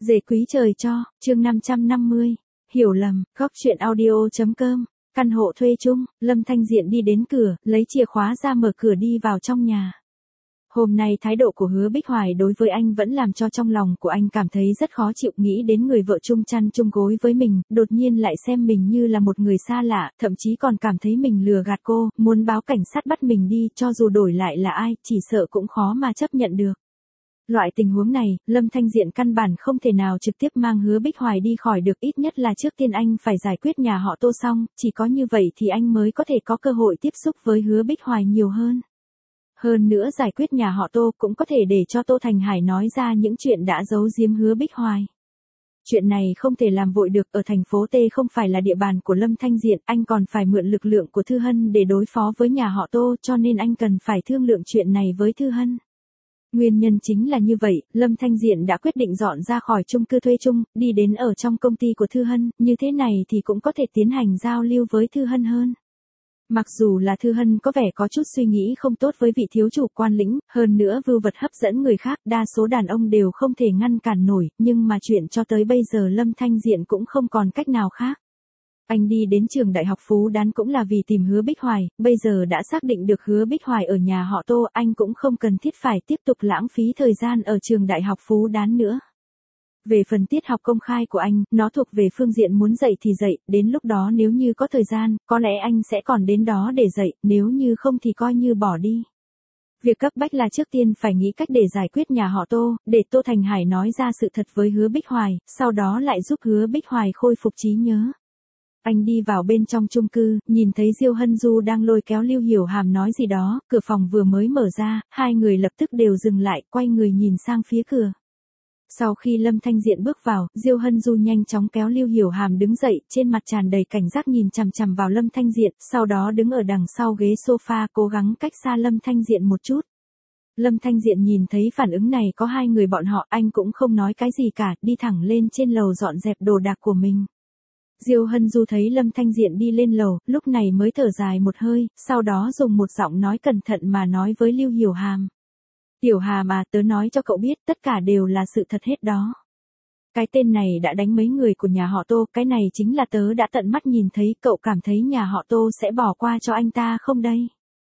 Dề quý trời cho, chương 550, hiểu lầm, góc chuyện audio.com, căn hộ thuê chung, Lâm Thanh Diện đi đến cửa, lấy chìa khóa ra mở cửa đi vào trong nhà. Hôm nay thái độ của Hứa Bích Hoài đối với anh vẫn làm cho trong lòng của anh cảm thấy rất khó chịu, nghĩ đến người vợ chung chăn chung gối với mình, đột nhiên lại xem mình như là một người xa lạ, thậm chí còn cảm thấy mình lừa gạt cô, muốn báo cảnh sát bắt mình đi, cho dù đổi lại là ai, chỉ sợ cũng khó mà chấp nhận được. Loại tình huống này, Lâm Thanh Diện căn bản không thể nào trực tiếp mang Hứa Bích Hoài đi khỏi được, ít nhất là trước tiên anh phải giải quyết nhà họ Tô xong, chỉ có như vậy thì anh mới có thể có cơ hội tiếp xúc với Hứa Bích Hoài nhiều hơn. Hơn nữa giải quyết nhà họ Tô cũng có thể để cho Tô Thành Hải nói ra những chuyện đã giấu giếm Hứa Bích Hoài. Chuyện này không thể làm vội được, ở thành phố T không phải là địa bàn của Lâm Thanh Diện, anh còn phải mượn lực lượng của Thư Hân để đối phó với nhà họ Tô, cho nên anh cần phải thương lượng chuyện này với Thư Hân. Nguyên nhân chính là như vậy, Lâm Thanh Diện đã quyết định dọn ra khỏi chung cư thuê chung, đi đến ở trong công ty của Thư Hân, như thế này thì cũng có thể tiến hành giao lưu với Thư Hân hơn. Mặc dù là Thư Hân có vẻ có chút suy nghĩ không tốt với vị thiếu chủ quan lĩnh, hơn nữa vưu vật hấp dẫn người khác, đa số đàn ông đều không thể ngăn cản nổi, nhưng mà chuyện cho tới bây giờ Lâm Thanh Diện cũng không còn cách nào khác. Anh đi đến trường đại học Phú Đán cũng là vì tìm Hứa Bích Hoài, bây giờ đã xác định được Hứa Bích Hoài ở nhà họ Tô, anh cũng không cần thiết phải tiếp tục lãng phí thời gian ở trường đại học Phú Đán nữa. Về phần tiết học công khai của anh, nó thuộc về phương diện muốn dạy thì dạy, đến lúc đó nếu như có thời gian, có lẽ anh sẽ còn đến đó để dạy, nếu như không thì coi như bỏ đi. Việc cấp bách là trước tiên phải nghĩ cách để giải quyết nhà họ Tô, để Tô Thành Hải nói ra sự thật với Hứa Bích Hoài, sau đó lại giúp Hứa Bích Hoài khôi phục trí nhớ. Anh đi vào bên trong chung cư, nhìn thấy Diêu Hân Du đang lôi kéo Lưu Hiểu Hàm nói gì đó, cửa phòng vừa mới mở ra, hai người lập tức đều dừng lại, quay người nhìn sang phía cửa. Sau khi Lâm Thanh Diện bước vào, Diêu Hân Du nhanh chóng kéo Lưu Hiểu Hàm đứng dậy, trên mặt tràn đầy cảnh giác nhìn chằm chằm vào Lâm Thanh Diện, sau đó đứng ở đằng sau ghế sofa cố gắng cách xa Lâm Thanh Diện một chút. Lâm Thanh Diện nhìn thấy phản ứng này có hai người bọn họ, anh cũng không nói cái gì cả, đi thẳng lên trên lầu dọn dẹp đồ đạc của mình. Diêu Hân Du thấy Lâm Thanh Diện đi lên lầu, lúc này mới thở dài một hơi, sau đó dùng một giọng nói cẩn thận mà nói với Lưu Hiểu Hàm. Tiểu Hàm à, tớ nói cho cậu biết, tất cả đều là sự thật hết đó. Cái tên này đã đánh mấy người của nhà họ Tô, cái này chính là tớ đã tận mắt nhìn thấy, cậu cảm thấy nhà họ Tô sẽ bỏ qua cho anh ta không đây?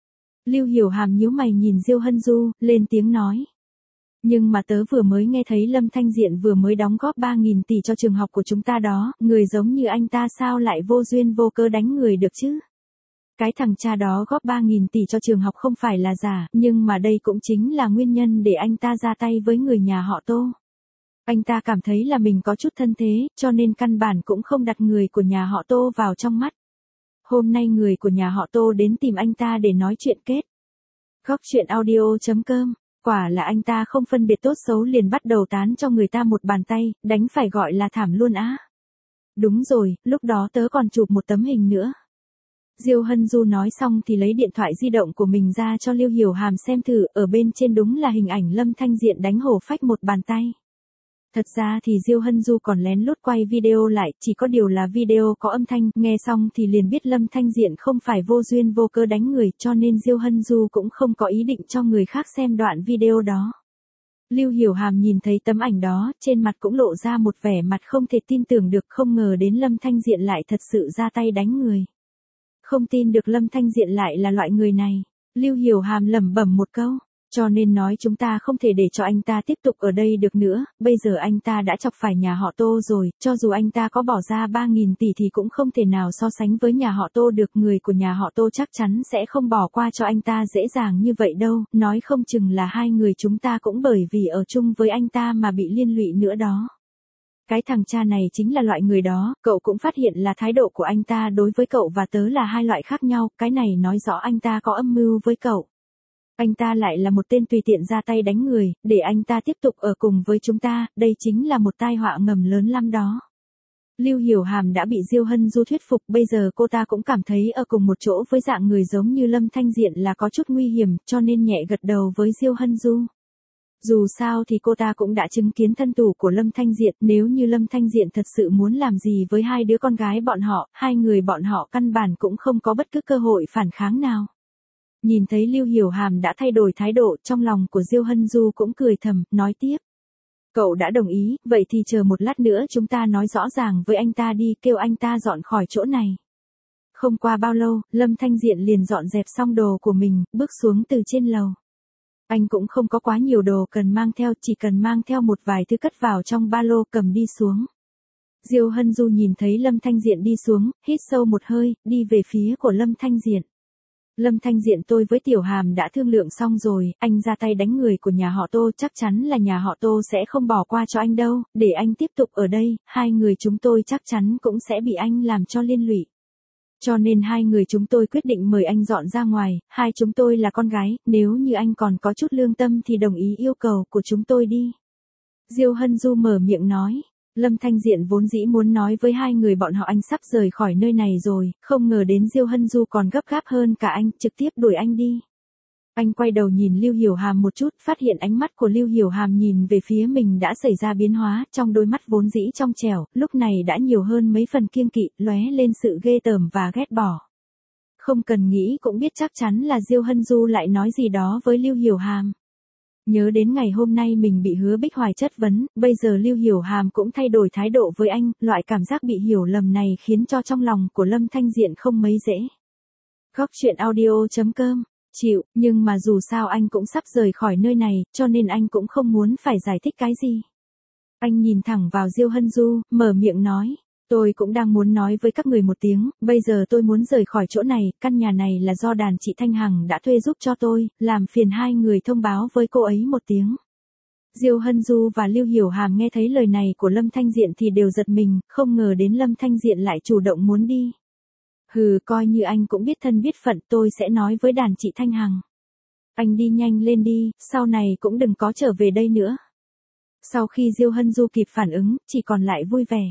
Lưu Hiểu Hàm nhíu mày nhìn Diêu Hân Du, lên tiếng nói. Nhưng mà tớ vừa mới nghe thấy Lâm Thanh Diện vừa mới đóng góp 3.000 tỷ cho trường học của chúng ta đó, người giống như anh ta sao lại vô duyên vô cớ đánh người được chứ? Cái thằng cha đó góp 3.000 tỷ cho trường học không phải là giả, nhưng mà đây cũng chính là nguyên nhân để anh ta ra tay với người nhà họ Tô. Anh ta cảm thấy là mình có chút thân thế, cho nên căn bản cũng không đặt người của nhà họ Tô vào trong mắt. Hôm nay người của nhà họ Tô đến tìm anh ta để nói chuyện kết. Góc chuyện audio.com, quả là anh ta không phân biệt tốt xấu liền bắt đầu tán cho người ta một bàn tay, đánh phải gọi là thảm luôn á. Đúng rồi, lúc đó tớ còn chụp một tấm hình nữa. Diêu Hân Du nói xong thì lấy điện thoại di động của mình ra cho Lưu Hiểu Hàm xem thử, ở bên trên đúng là hình ảnh Lâm Thanh Diện đánh hổ phách một bàn tay. Thật ra thì Diêu Hân Du còn lén lút quay video lại, chỉ có điều là video có âm thanh, nghe xong thì liền biết Lâm Thanh Diện không phải vô duyên vô cớ đánh người, cho nên Diêu Hân Du cũng không có ý định cho người khác xem đoạn video đó. Lưu Hiểu Hàm nhìn thấy tấm ảnh đó, trên mặt cũng lộ ra một vẻ mặt không thể tin tưởng được, không ngờ đến Lâm Thanh Diện lại thật sự ra tay đánh người. Không tin được Lâm Thanh Diện lại là loại người này. Lưu Hiểu Hàm lẩm bẩm một câu, cho nên nói chúng ta không thể để cho anh ta tiếp tục ở đây được nữa, bây giờ anh ta đã chọc phải nhà họ Tô rồi, cho dù anh ta có bỏ ra 3.000 tỷ thì cũng không thể nào so sánh với nhà họ Tô được, người của nhà họ Tô chắc chắn sẽ không bỏ qua cho anh ta dễ dàng như vậy đâu, nói không chừng là hai người chúng ta cũng bởi vì ở chung với anh ta mà bị liên lụy nữa đó. Cái thằng cha này chính là loại người đó, cậu cũng phát hiện là thái độ của anh ta đối với cậu và tớ là hai loại khác nhau, cái này nói rõ anh ta có âm mưu với cậu. Anh ta lại là một tên tùy tiện ra tay đánh người, để anh ta tiếp tục ở cùng với chúng ta, đây chính là một tai họa ngầm lớn lắm đó. Lưu Hiểu Hàm đã bị Diêu Hân Du thuyết phục, bây giờ cô ta cũng cảm thấy ở cùng một chỗ với dạng người giống như Lâm Thanh Diện là có chút nguy hiểm, cho nên nhẹ gật đầu với Diêu Hân Du. Dù sao thì cô ta cũng đã chứng kiến thân thủ của Lâm Thanh Diện, nếu như Lâm Thanh Diện thật sự muốn làm gì với hai đứa con gái bọn họ, hai người bọn họ căn bản cũng không có bất cứ cơ hội phản kháng nào. Nhìn thấy Lưu Hiểu Hàm đã thay đổi thái độ, trong lòng của Diêu Hân Du cũng cười thầm, nói tiếp. Cậu đã đồng ý, vậy thì chờ một lát nữa chúng ta nói rõ ràng với anh ta đi, kêu anh ta dọn khỏi chỗ này. Không qua bao lâu, Lâm Thanh Diện liền dọn dẹp xong đồ của mình, bước xuống từ trên lầu. Anh cũng không có quá nhiều đồ cần mang theo, chỉ cần mang theo một vài thứ cất vào trong ba lô cầm đi xuống. Diêu Hân Du nhìn thấy Lâm Thanh Diện đi xuống, hít sâu một hơi, đi về phía của Lâm Thanh Diện. Lâm Thanh Diện, tôi với Tiểu Hàm đã thương lượng xong rồi, anh ra tay đánh người của nhà họ Tô, chắc chắn là nhà họ Tô sẽ không bỏ qua cho anh đâu, để anh tiếp tục ở đây, hai người chúng tôi chắc chắn cũng sẽ bị anh làm cho liên lụy. Cho nên hai người chúng tôi quyết định mời anh dọn ra ngoài, hai chúng tôi là con gái, nếu như anh còn có chút lương tâm thì đồng ý yêu cầu của chúng tôi đi. Diêu Hân Du mở miệng nói. Lâm Thanh Diện vốn dĩ muốn nói với hai người bọn họ anh sắp rời khỏi nơi này rồi, không ngờ đến Diêu Hân Du còn gấp gáp hơn cả anh, trực tiếp đuổi anh đi. Anh quay đầu nhìn Lưu Hiểu Hàm một chút, phát hiện ánh mắt của Lưu Hiểu Hàm nhìn về phía mình đã xảy ra biến hóa, trong đôi mắt vốn dĩ trong trẻo, lúc này đã nhiều hơn mấy phần kiêng kỵ, lóe lên sự ghê tởm và ghét bỏ. Không cần nghĩ cũng biết chắc chắn là Diêu Hân Du lại nói gì đó với Lưu Hiểu Hàm. Nhớ đến ngày hôm nay mình bị Hứa Bích Hoài chất vấn, bây giờ Lưu Hiểu Hàm cũng thay đổi thái độ với anh, loại cảm giác bị hiểu lầm này khiến cho trong lòng của Lâm Thanh Diện không mấy dễ. Góc truyện audio.com chịu, nhưng mà dù sao anh cũng sắp rời khỏi nơi này, cho nên anh cũng không muốn phải giải thích cái gì. Anh nhìn thẳng vào Diêu Hân Du, mở miệng nói. Tôi cũng đang muốn nói với các người một tiếng, bây giờ tôi muốn rời khỏi chỗ này, căn nhà này là do đàn chị Thanh Hằng đã thuê giúp cho tôi, làm phiền hai người thông báo với cô ấy một tiếng. Diêu Hân Du và Lưu Hiểu Hàm nghe thấy lời này của Lâm Thanh Diện thì đều giật mình, không ngờ đến Lâm Thanh Diện lại chủ động muốn đi. Hừ, coi như anh cũng biết thân biết phận, tôi sẽ nói với đàn chị Thanh Hằng. Anh đi nhanh lên đi, sau này cũng đừng có trở về đây nữa. Sau khi Diêu Hân Du kịp phản ứng, chỉ còn lại vui vẻ.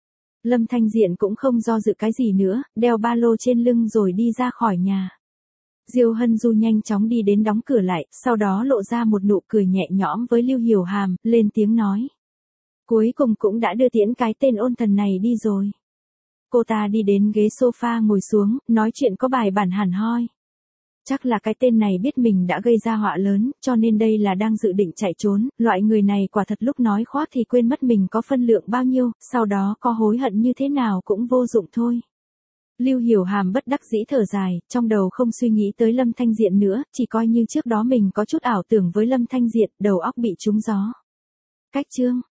Lâm Thanh Diện cũng không do dự cái gì nữa, đeo ba lô trên lưng rồi đi ra khỏi nhà. Diêu Hân Du nhanh chóng đi đến đóng cửa lại, sau đó lộ ra một nụ cười nhẹ nhõm với Lưu Hiểu Hàm, lên tiếng nói. Cuối cùng cũng đã đưa tiễn cái tên ôn thần này đi rồi. Cô ta đi đến ghế sofa ngồi xuống, nói chuyện có bài bản hẳn hoi. Chắc là cái tên này biết mình đã gây ra họa lớn, cho nên đây là đang dự định chạy trốn, loại người này quả thật lúc nói khoác thì quên mất mình có phân lượng bao nhiêu, sau đó có hối hận như thế nào cũng vô dụng thôi. Lưu Hiểu Hàm bất đắc dĩ thở dài, trong đầu không suy nghĩ tới Lâm Thanh Diện nữa, chỉ coi như trước đó mình có chút ảo tưởng với Lâm Thanh Diện, đầu óc bị trúng gió. Cách chương